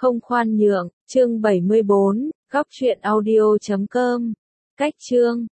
không khoan nhượng, chương 74, góc truyện audio.com. Cách chương